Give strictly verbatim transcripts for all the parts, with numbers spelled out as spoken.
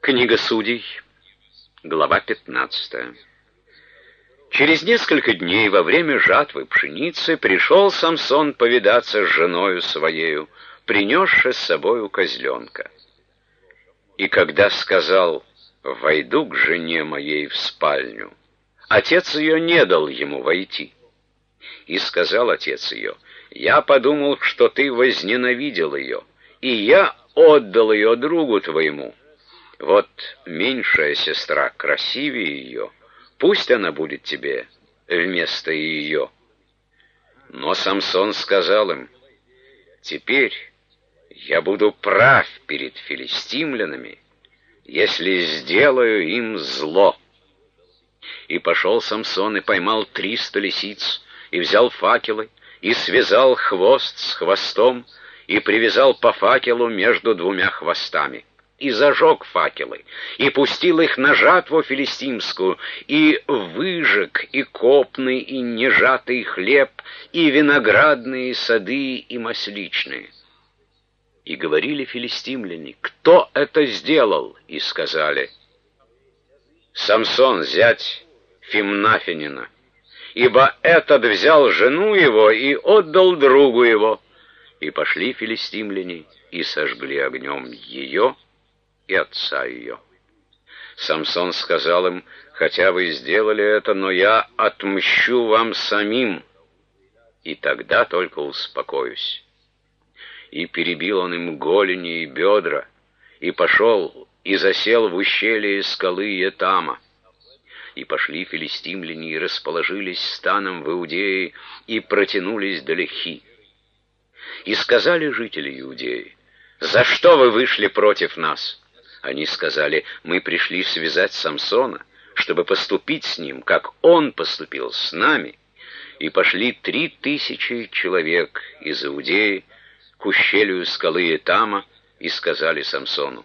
Книга Судей, глава пятнадцатая. Через несколько дней во время жатвы пшеницы пришел Самсон повидаться с женою своею, принесши с собою козленка. И когда сказал: «Войду к жене моей в спальню», отец ее не дал ему войти. И сказал отец ее: «Я подумал, что ты возненавидел ее, и я отдал ее другу твоему. Вот меньшая сестра красивее ее, пусть она будет тебе вместо ее». Но Самсон сказал им: «Теперь я буду прав перед филистимлянами, если сделаю им зло». И пошел Самсон и поймал триста лисиц, и взял факелы, и связал хвост с хвостом, и привязал по факелу между двумя хвостами, и зажег факелы, и пустил их на жатву филистимскую, и выжег и копный, и нежатый хлеб, и виноградные сады, и масличные. И говорили филистимляне: «Кто это сделал?» И сказали: «Самсон, зять Фимнафинина, ибо этот взял жену его и отдал другу его». И пошли филистимляне и сожгли огнем ее и отца ее. Самсон сказал им: «Хотя вы сделали это, но я отмщу вам самим, и тогда только успокоюсь». И перебил он им голени и бедра, и пошел и засел в ущелье скалы Етама. И пошли филистимляне и расположились станом в Иудее, и протянулись до Лехи. И сказали жители Иудеи: «За что вы вышли против нас?» Они сказали: «Мы пришли связать Самсона, чтобы поступить с ним, как он поступил с нами». И пошли три тысячи человек из Иудеи к ущелью скалы Етама и сказали Самсону: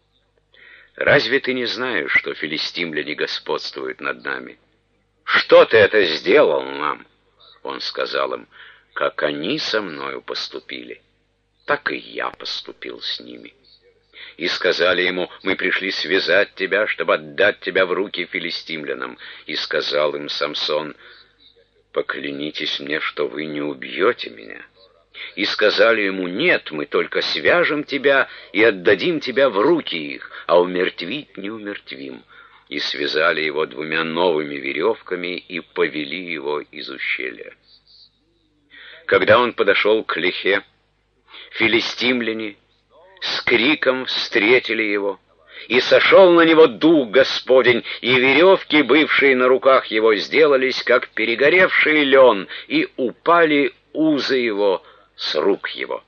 «Разве ты не знаешь, что филистимляне господствуют над нами? Что ты это сделал нам?» Он сказал им: «Как они со мною поступили, так и я поступил с ними». И сказали ему: «Мы пришли связать тебя, чтобы отдать тебя в руки филистимлянам». И сказал им Самсон: «Поклянитесь мне, что вы не убьете меня». И сказали ему: «Нет, мы только свяжем тебя и отдадим тебя в руки их, а умертвить не умертвим». И связали его двумя новыми веревками и повели его из ущелья. Когда он подошел к Лехе, филистимляне с криком встретили его, и сошел на него дух Господень, и веревки, бывшие на руках его, сделались, как перегоревший лен, и упали узы его с рук его.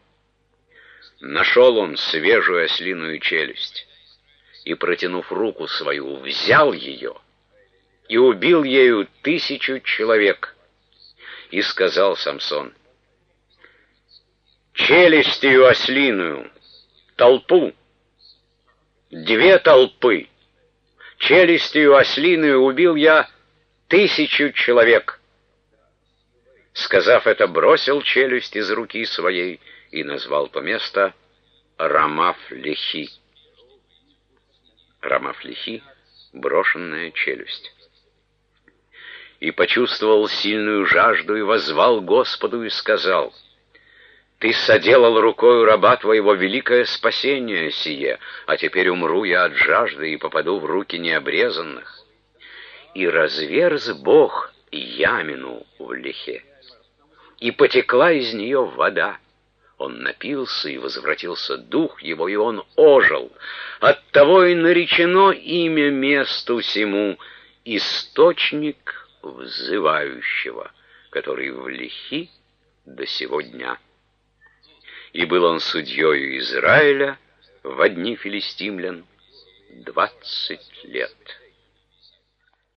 Нашел он свежую ослиную челюсть, и, протянув руку свою, взял ее, и убил ею тысячу человек. И сказал Самсон: «Челюстью ослиную толпу, две толпы, челюстью ослиную убил я тысячу человек». Сказав это, бросил челюсть из руки своей и назвал то место Рамаф-Лехи. Рамаф-Лехи — брошенная челюсть. И почувствовал сильную жажду, и воззвал Господу, и сказал: «Ты соделал рукою раба твоего великое спасение сие, а теперь умру я от жажды и попаду в руки необрезанных». И разверз Бог ямину в Лехе, и потекла из нее вода. Он напился, и возвратился дух его, и он ожил. Оттого и наречено имя месту сему «Источник взывающего», который в Лехи до сего дня. И был он судьею Израиля во дни филистимлян двадцать лет.